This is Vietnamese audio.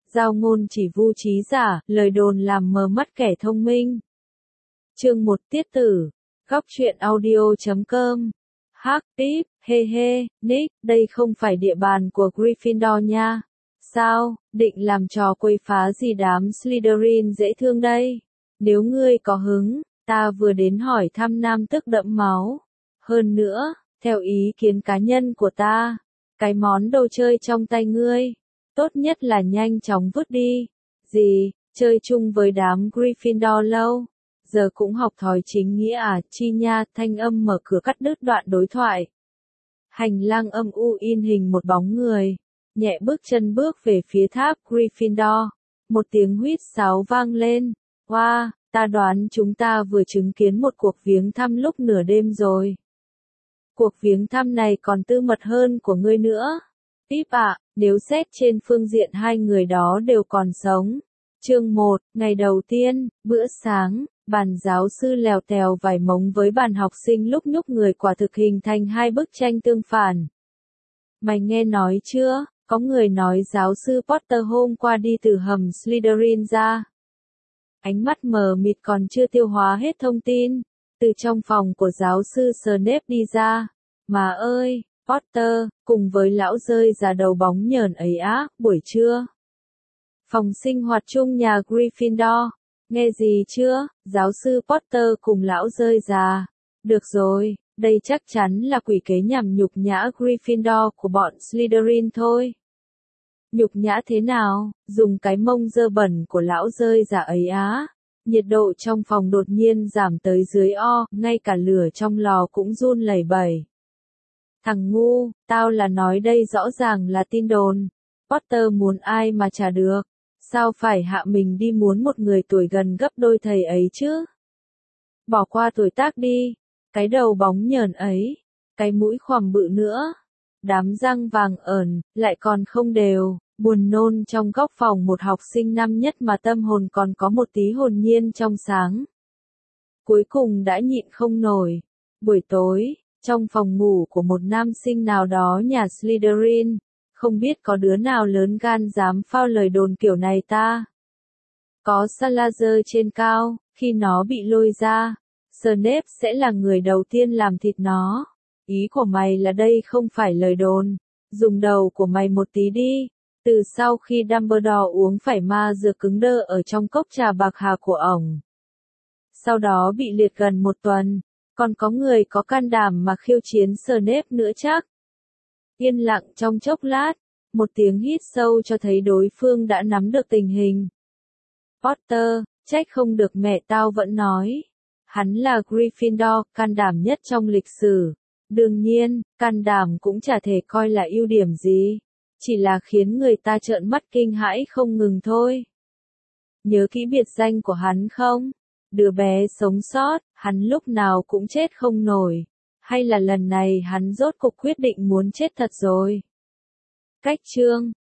Giao ngôn chỉ vu trí giả, lời đồn làm mờ mắt kẻ thông minh. Chương 1 tiết tử. Góc truyện audio.com. Hắc tiếp, he he, Nick, đây không phải địa bàn của Gryffindor nha. Sao, định làm trò quấy phá gì đám Slytherin dễ thương đây? Nếu ngươi có hứng, ta vừa đến hỏi thăm nam tước đẫm máu. Hơn nữa, theo ý kiến cá nhân của ta, cái món đồ chơi trong tay ngươi, tốt nhất là nhanh chóng vứt đi. Gì, chơi chung với đám Gryffindor lâu, giờ cũng học thói chính nghĩa à? Chi nha, thanh âm mở cửa cắt đứt đoạn đối thoại. Hành lang âm u in hình một bóng người, nhẹ bước chân bước về phía tháp Gryffindor. Một tiếng huýt sáo vang lên. Wow, ta đoán chúng ta vừa chứng kiến một cuộc viếng thăm lúc nửa đêm rồi. Cuộc viếng thăm này còn tư mật hơn của ngươi nữa. Pip ạ, nếu xét trên phương diện hai người đó đều còn sống. Chương 1, ngày đầu tiên, bữa sáng, bàn giáo sư lèo tèo vài mống với bàn học sinh lúc nhúc người quả thực hình thành hai bức tranh tương phản. Mày nghe nói chưa, có người nói giáo sư Potter hôm qua đi từ hầm Slytherin ra. Ánh mắt mờ mịt còn chưa tiêu hóa hết thông tin, từ trong phòng của giáo sư Snape đi ra. Mà ơi, Potter, cùng với lão rơi già đầu bóng nhờn ấy á, buổi trưa. Phòng sinh hoạt chung nhà Gryffindor. Nghe gì chưa, giáo sư Potter cùng lão rơi già. Được rồi, đây chắc chắn là quỷ kế nhằm nhục nhã Gryffindor của bọn Slytherin thôi. Nhục nhã thế nào, dùng cái mông dơ bẩn của lão rơi già ấy á. Nhiệt độ trong phòng đột nhiên giảm tới dưới O, ngay cả lửa trong lò cũng run lẩy bẩy. Thằng ngu, tao là nói đây rõ ràng là tin đồn. Potter muốn ai mà trả được. Sao phải hạ mình đi muốn một người tuổi gần gấp đôi thầy ấy chứ? Bỏ qua tuổi tác đi. Cái đầu bóng nhờn ấy. Cái mũi khoằm bự nữa. Đám răng vàng ẩn, lại còn không đều. Buồn nôn trong góc phòng một học sinh năm nhất mà tâm hồn còn có một tí hồn nhiên trong sáng. Cuối cùng đã nhịn không nổi. Buổi tối, trong phòng ngủ của một nam sinh nào đó nhà Slytherin, không biết có đứa nào lớn gan dám phao lời đồn kiểu này ta. Có Salazar trên cao, khi nó bị lôi ra, Snape sẽ là người đầu tiên làm thịt nó. Ý của mày là đây không phải lời đồn. Dùng đầu của mày một tí đi. Từ sau khi Dumbledore uống phải ma dược cứng đơ ở trong cốc trà bạc hà của ổng. Sau đó bị liệt gần một tuần. Còn có người có can đảm mà khiêu chiến Snape nữa chắc. Yên lặng trong chốc lát, một tiếng hít sâu cho thấy đối phương đã nắm được tình hình. Potter, trách không được mẹ tao vẫn nói. Hắn là Gryffindor, can đảm nhất trong lịch sử. Đương nhiên, can đảm cũng chả thể coi là ưu điểm gì. Chỉ là khiến người ta trợn mắt kinh hãi không ngừng thôi. Nhớ kỹ biệt danh của hắn không? Đứa bé sống sót, hắn lúc nào cũng chết không nổi. Hay là lần này hắn rốt cục quyết định muốn chết thật rồi? Cách chương,